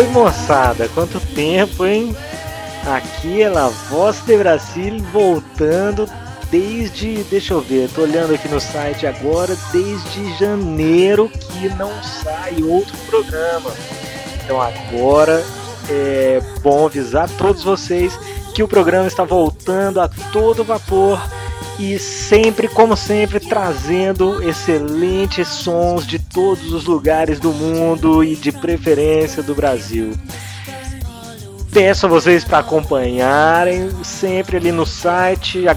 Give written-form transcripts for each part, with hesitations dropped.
Oi, moçada, quanto tempo, hein? Aqui é a Voz de Brasil voltando desde, deixa eu ver, tô olhando aqui no site agora, desde janeiro que não sai outro programa. Então agora é bom avisar todos vocês que o programa está voltando a todo vapor e sempre, como sempre, trazendo excelentes sons de todos os lugares do mundo e de preferência do Brasil. Peço a vocês para acompanharem sempre ali no site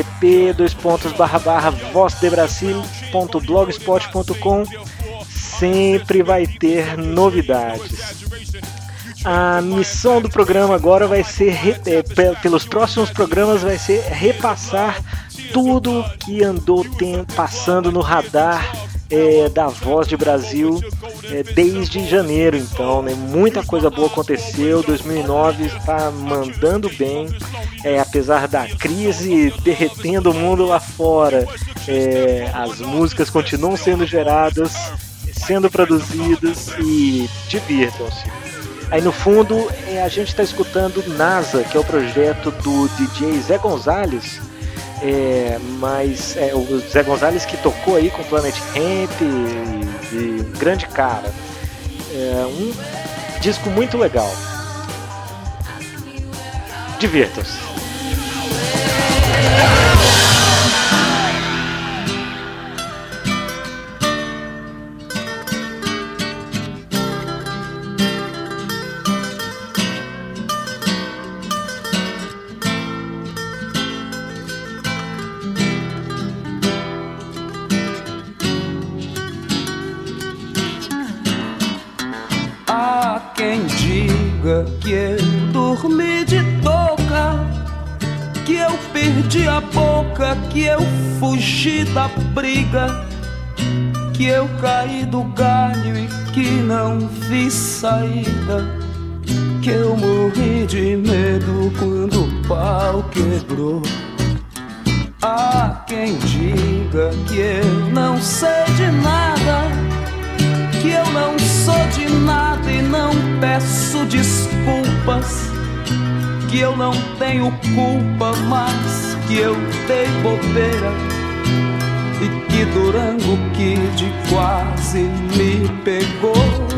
http://vozdebrasil.blogspot.com. Sempre vai ter novidades. A missão do programa agora vai ser, pelos próximos programas, vai ser repassar tudo que andou passando no radar da Voz de Brasil desde janeiro. Então, né, muita coisa boa aconteceu. 2009 está mandando bem, apesar da crise derretendo o mundo lá fora. As músicas continuam sendo geradas, sendo produzidas e divirtam-se. Aí no fundo a gente está escutando NASA, que é o projeto do DJ Zé Gonzalez, mas o Zé Gonzalez que tocou aí com Planet Hemp e um grande cara. Um disco muito legal. Divirtam-se. Que eu dormi de touca, que eu perdi a boca, que eu fugi da briga, que eu caí do galho e que não vi saída, que eu morri de medo quando o pau quebrou. Há quem diga que eu não sei de nada, que eu não sou de nada e não peço desculpas, que eu não tenho culpa, mas que eu dei bobeira e que Durango Kid quase me pegou.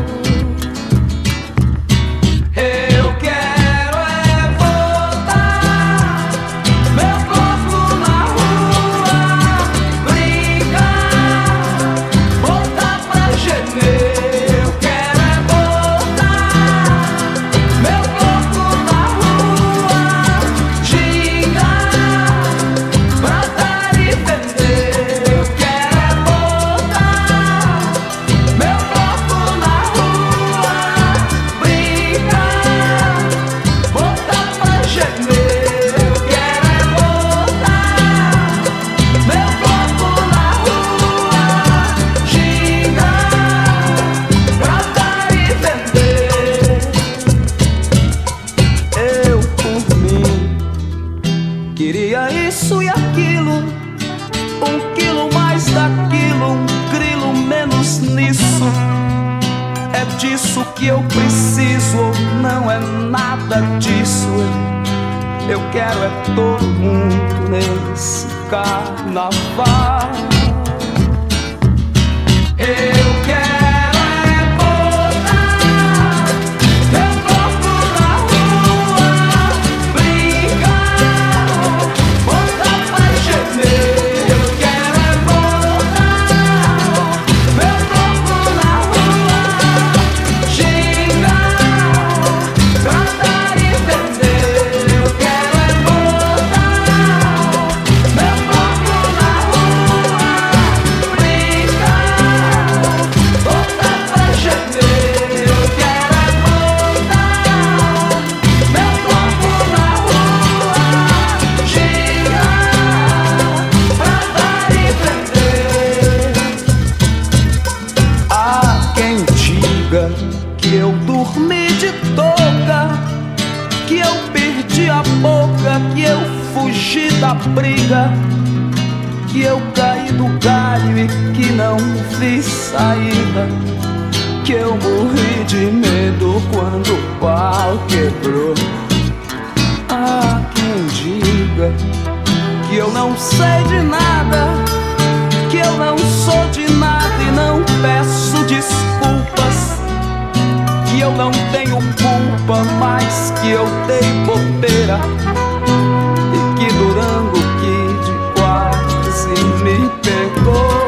Eu quero voltar, meu corpo na rua, brincar, voltar pra gemer. Disso que eu preciso ou não é nada disso. Eu quero todo mundo nesse carnaval. Eu quero voltar, meu corpo na rua, brincar, voltar pra gemer. Que eu dormi de touca, que eu perdi a boca, que eu fugi da briga, que eu caí do galho e que não vi saída, que eu morri de medo quando o pau quebrou. Há quem diga que eu não sei de nada, que eu não sou de nada e não peço desculpas, que eu não tenho culpa, mas que eu dei bobeira e que Durango Kid quase me pegou.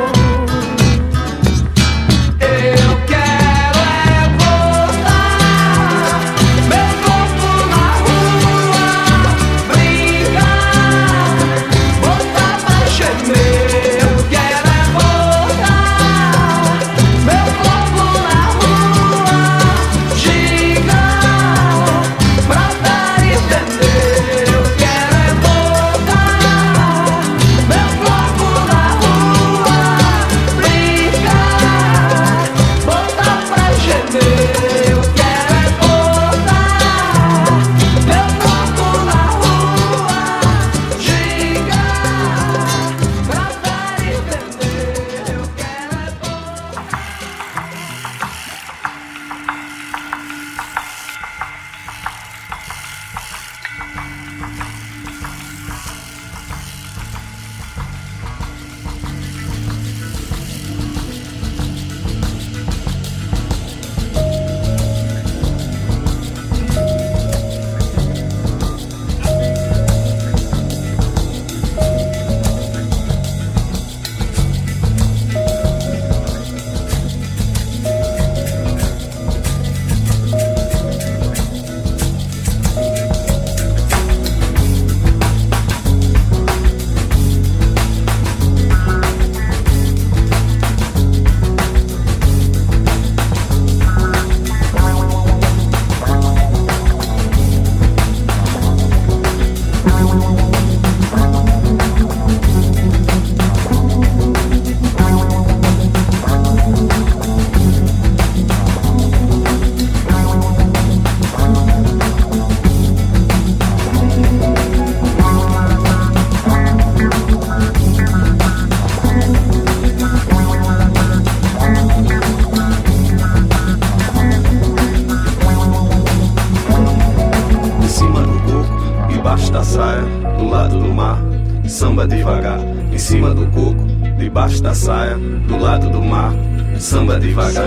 Samba devagar, em cima do coco, debaixo da saia, do lado do mar. Samba devagar.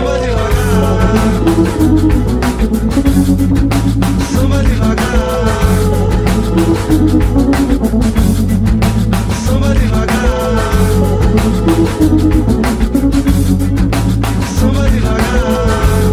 Samba devagar. Samba devagar. Samba devagar.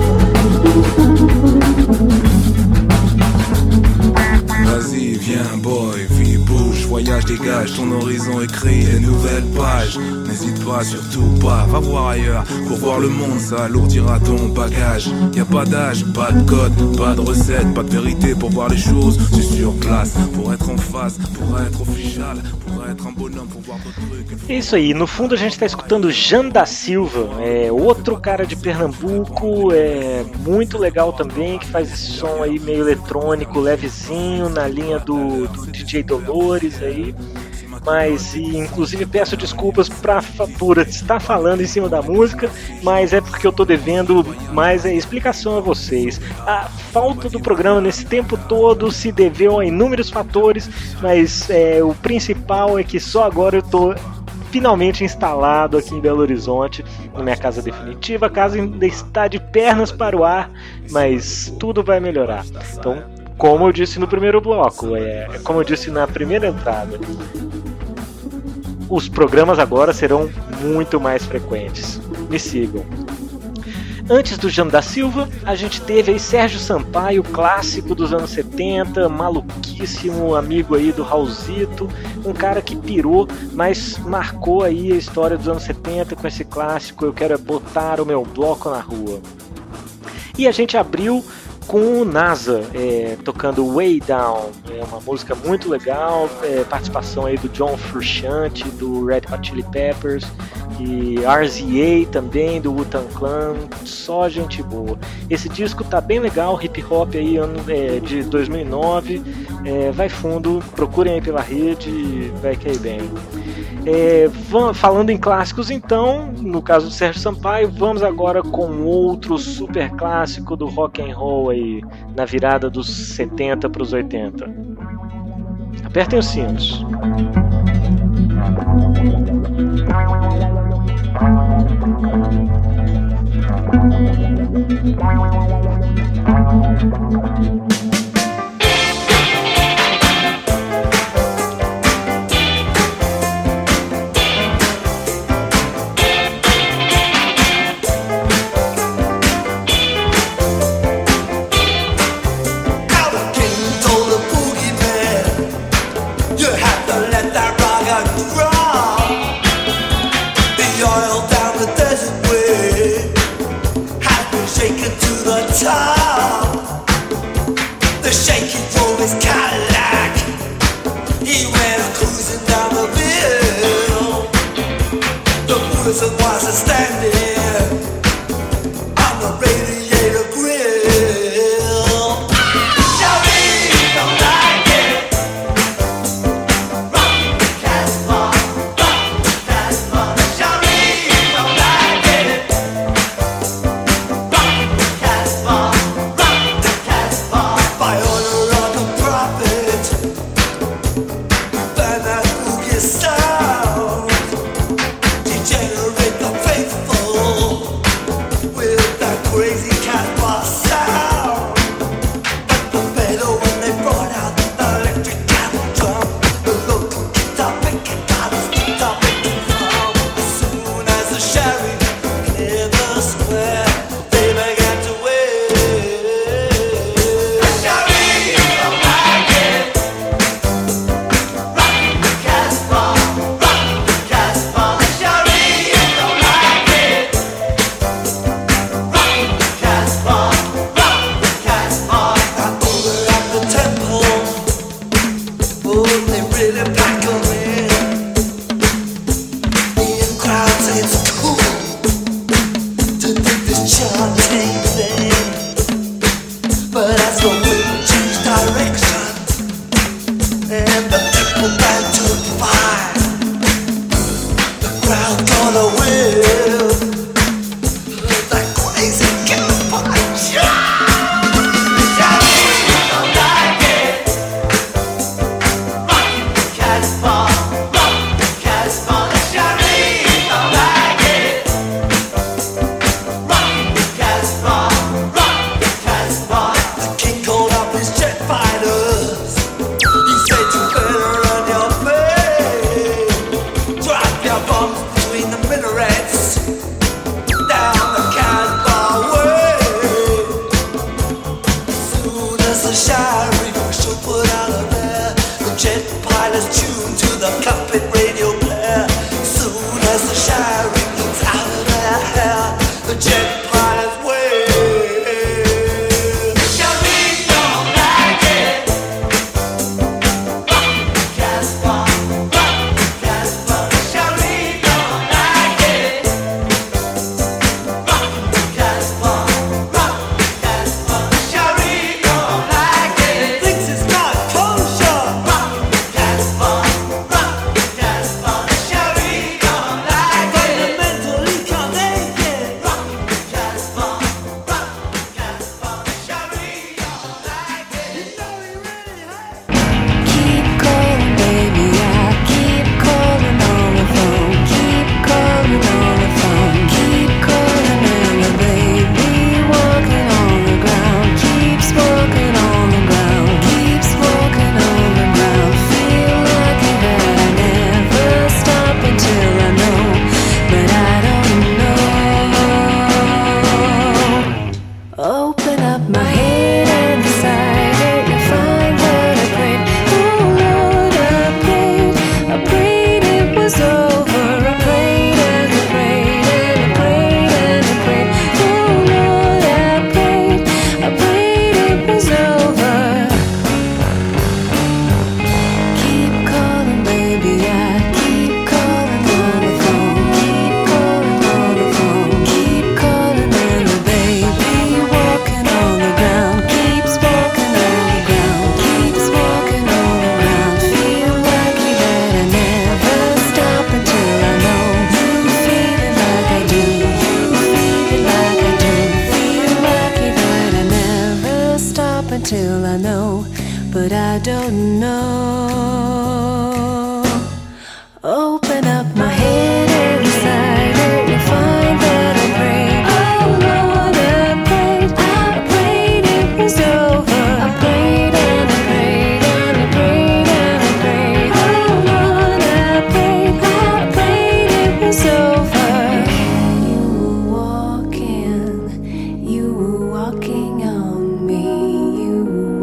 Vas-y, viens boy, vis, bouge, voyage, dégage ton horizon, écris des nouvelles pages. N'hésite pas, surtout pas, va voir ailleurs. Pour voir le monde, ça alourdira ton bagage. Y a pas d'âge, pas de code, pas de recette, pas de vérité pour voir les choses. C'est sur place, pour être en face, pour être official, pour être un bonhomme, pour voir d'autres trucs. É isso aí, no fundo a gente está escutando Jan da Silva, outro cara de Pernambuco, muito legal também, que faz esse som aí meio eletrônico, levezinho, na linha do DJ Dolores aí. Mas, inclusive, peço desculpas por estar falando em cima da música, mas é porque eu estou devendo mais explicação a vocês. A falta do programa nesse tempo todo se deveu a inúmeros fatores, mas o principal é que só agora eu estou finalmente instalado aqui em Belo Horizonte, na minha casa definitiva. A casa ainda está de pernas para o ar, mas tudo vai melhorar. Então, como eu disse no primeiro bloco, como eu disse na primeira entrada, os programas agora serão muito mais frequentes. Me sigam. Antes do Jan da Silva, a gente teve aí Sérgio Sampaio, clássico dos anos 70, maluquíssimo, amigo aí do Raulzito, um cara que pirou, mas marcou aí a história dos anos 70 com esse clássico Eu Quero Botar o Meu Bloco na Rua. E a gente abriu com o NASA, tocando Way Down, uma música muito legal, participação aí do John Frusciante, do Red Hot Chili Peppers, e RZA também, do Wu-Tang Clan, só gente boa. Esse disco tá bem legal, hip hop aí, ano de 2009, vai fundo, procurem aí pela rede, vai cair bem. Falando em clássicos, então, no caso do Sérgio Sampaio, vamos agora com outro super clássico do rock and roll aí, na virada dos 70 para os 80. Apertem os sinos. feel I know, but I don't know. Open up my head inside, and you'll find that I'm praying. Oh Lord, I prayed it was over. I prayed and I prayed and I prayed and I prayed. Oh Lord, I prayed it was over. You were walking on me. You were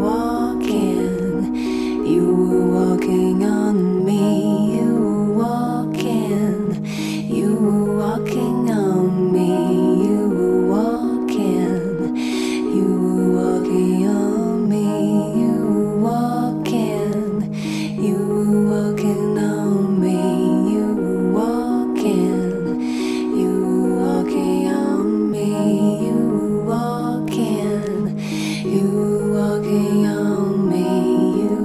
walking on me. You were walking on me. You were walking on me. You were walking on me. You were walking on me. You were walking on me. You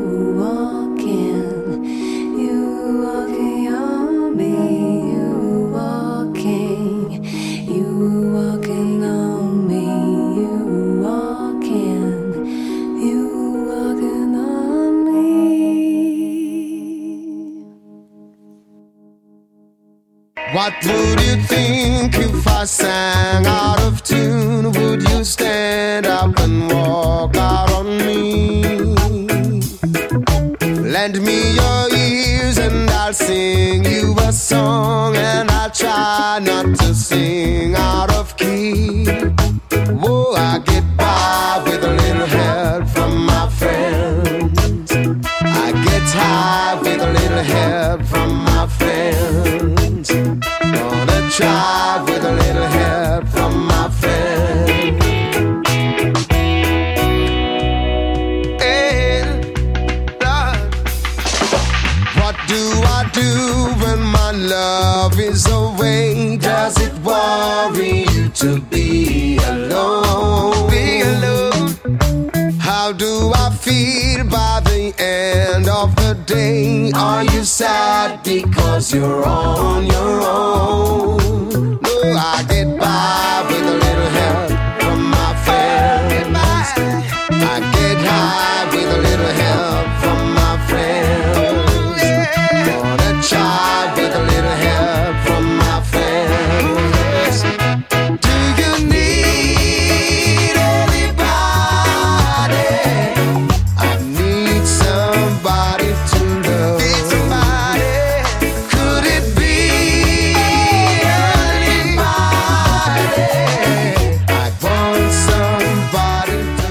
walking on me. You walking on me. You walking on me. What would you think if I sang out of tune? Would you stand up and walk out on me? Lend me your ears and I'll sing you a song, and I'll try not to sing out of key. Oh, I get by with a little help from my friends. I get high with a little help from my friends. Gonna try with a little help from my friends. And Lord, what do I do when my love is away? Does it worry you to be alone? Be alone. How do I feel by the end of the day? Are you sad because you're on your own? No, I get by with a little help from my friends. I get high with a little help from my friends. Gonna try with a little help from my friends. Do you need anybody? I need somebody to love. Could it be anybody? I want somebody to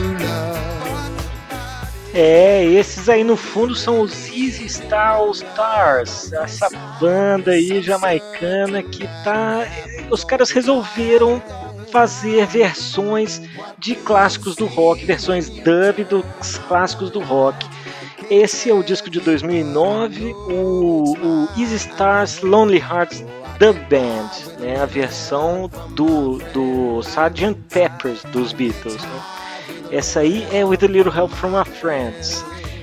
love. Esses aí no fundo são os Easy Stars, essa banda aí jamaicana que tá... Os caras resolveram fazer versões de clássicos do rock, versões dub dos clássicos do rock. Esse é o disco de 2009, o Easy Stars Lonely Hearts Dub Band, né, a versão do Sgt. Pepper's dos Beatles, né? Essa aí é With a Little Help from My Friends.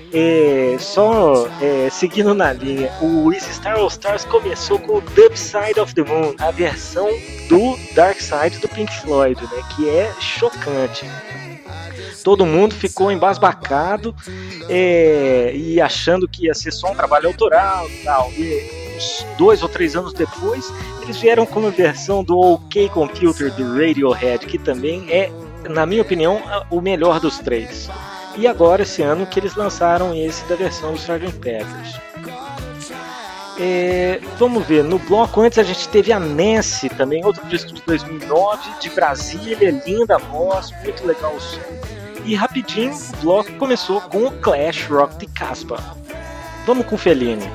Seguindo na linha, o Easy Stars começou com o Dub Side of the Moon, a versão do Dark Side do Pink Floyd, né, que é chocante. Todo mundo ficou embasbacado e achando que ia ser só um trabalho autoral e tal. E uns 2 ou 3 anos depois, eles vieram com uma versão do OK Computer do Radiohead, que também é, na minha opinião, o melhor dos 3. E agora, esse ano, que eles lançaram esse da versão do Sgt. Pepper's. Vamos ver, no bloco antes a gente teve a Nancy, também outro disco de 2009, de Brasília, linda voz, muito legal o som. E rapidinho, o bloco começou com o Clash Rock de Casbah. Vamos com Fellini.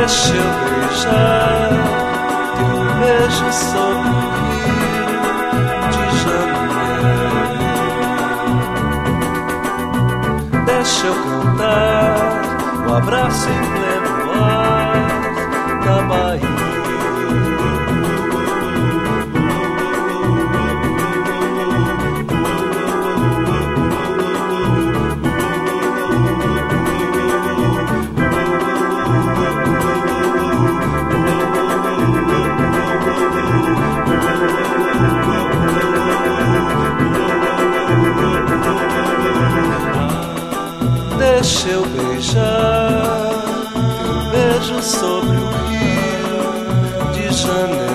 Deixa eu beijar teu beijo sobre o rio de janeiro. Deixa eu cantar o abraço em pleno ar da Bahia. Deixa eu beijar teu beijo sobre o rio de janeiro.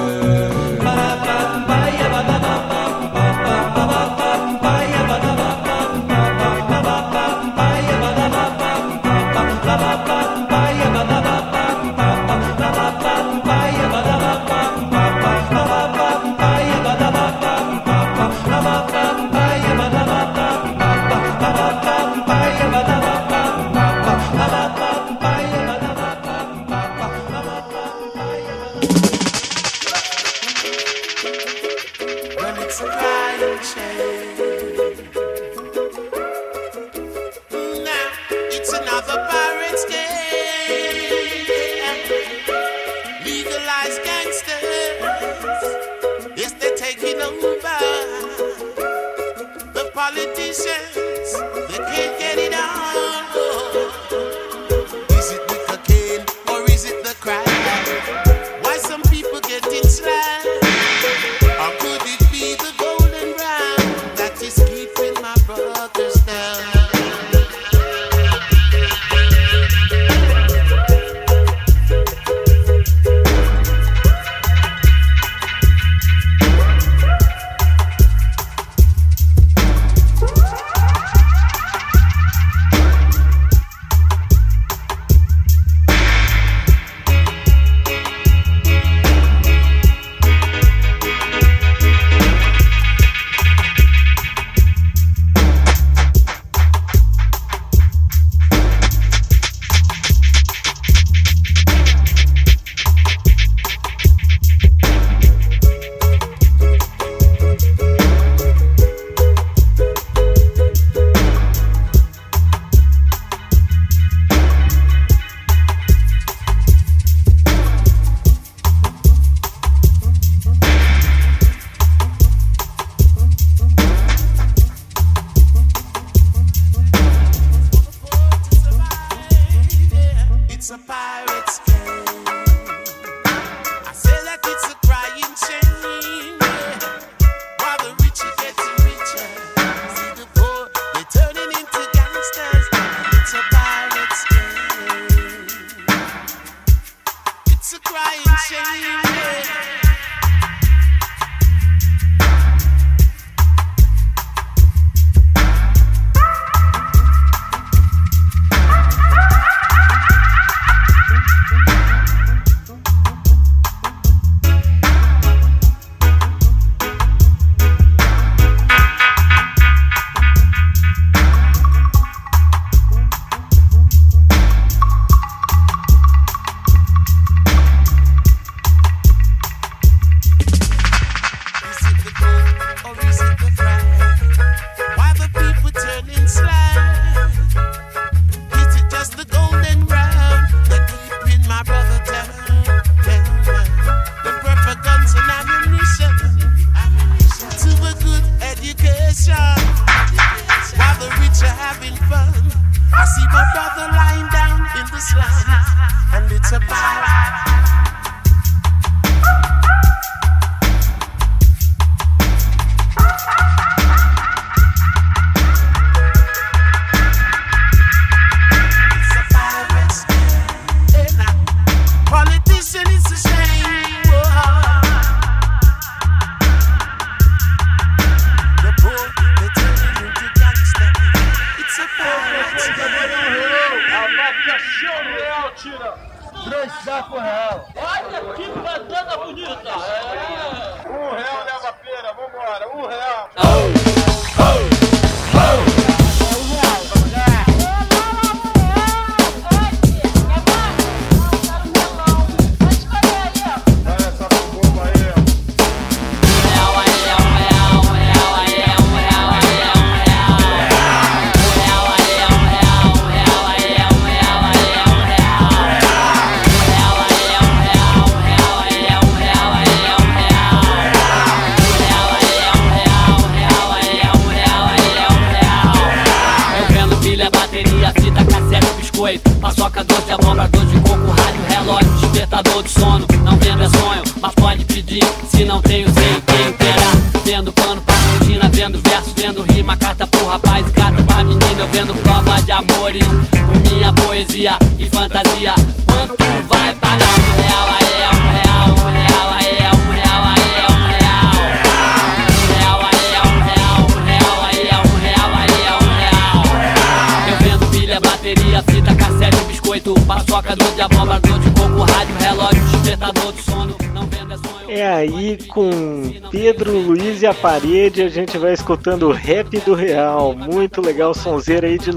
passando pano pra rotina, vendo verso, vendo rima, carta pro rapaz e carta pra menina. Eu vendo prova de amores com minha poesia e fantasia. Quanto vai pagar R$1? Aí é R$1, R$1, aí é R$1, aí é R$1. R$1, aí é R$1, R$1, aí é R$1, aí é R$1. Eu vendo pilha, bateria, fita, cassete, biscoito, paçoca, dor de abóbora, dor de coco, rádio, relógio, despertador de sono. Não vendo é sonho. É aí com Pedro Luiz e a Parede a gente vai escutando o Rap do Real. Muito legal, sonzeira aí de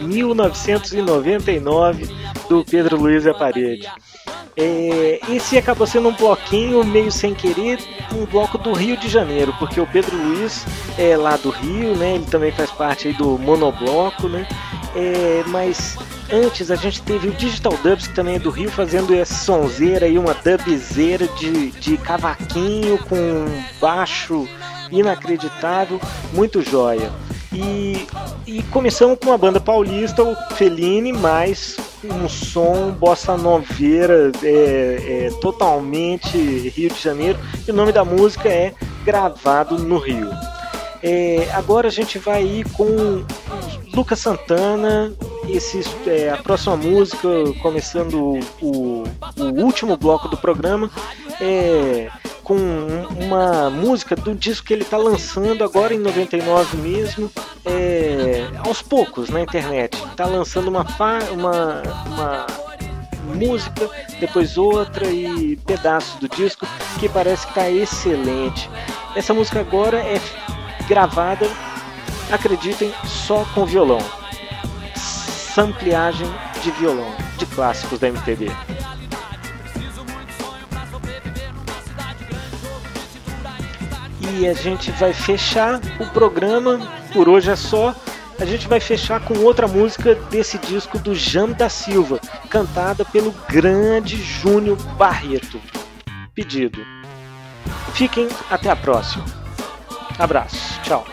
1999 do Pedro Luiz e a Parede. Esse acabou sendo um bloquinho meio sem querer, um bloco do Rio de Janeiro, porque o Pedro Luiz é lá do Rio, né? Ele também faz parte aí do Monobloco, né? Mas antes a gente teve o Digital Dubs, que também é do Rio, fazendo essa sonzeira aí, uma dubzeira de cavaquinho com baixo inacreditável, muito joia. E começamos com uma banda paulista, o Fellini, mais um som bossa noveira, totalmente Rio de Janeiro, e o nome da música é Gravado no Rio. Agora a gente vai ir com Lucas Santana, a próxima música, começando o último bloco do programa, com uma música do disco que ele está lançando agora em 99 mesmo, aos poucos na internet. Está lançando uma música, depois outra e pedaços do disco, que parece que está excelente. Essa música agora é gravada, acreditem, só com violão. Sampleagem de violão, de clássicos da MPB. E a gente vai fechar o programa, por hoje é só. A gente vai fechar com outra música desse disco do Jam da Silva, cantada pelo grande Júnior Barreto. Pedido. Fiquem até a próxima. Abraço, tchau.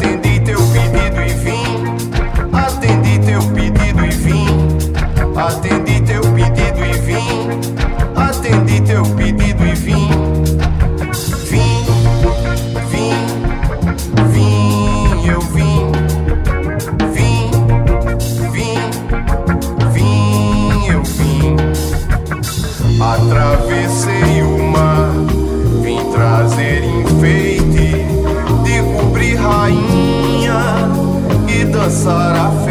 Atendi teu pedido e vim. Atendi teu pedido e vim. Atendi teu pedido e vim. Atendi teu pedido e vim. Vim, vim, vim, eu vim. Vim, vim, vim, eu vim. Atravessei o mar, vim trazer enfeite de cobrir rainha e dançar a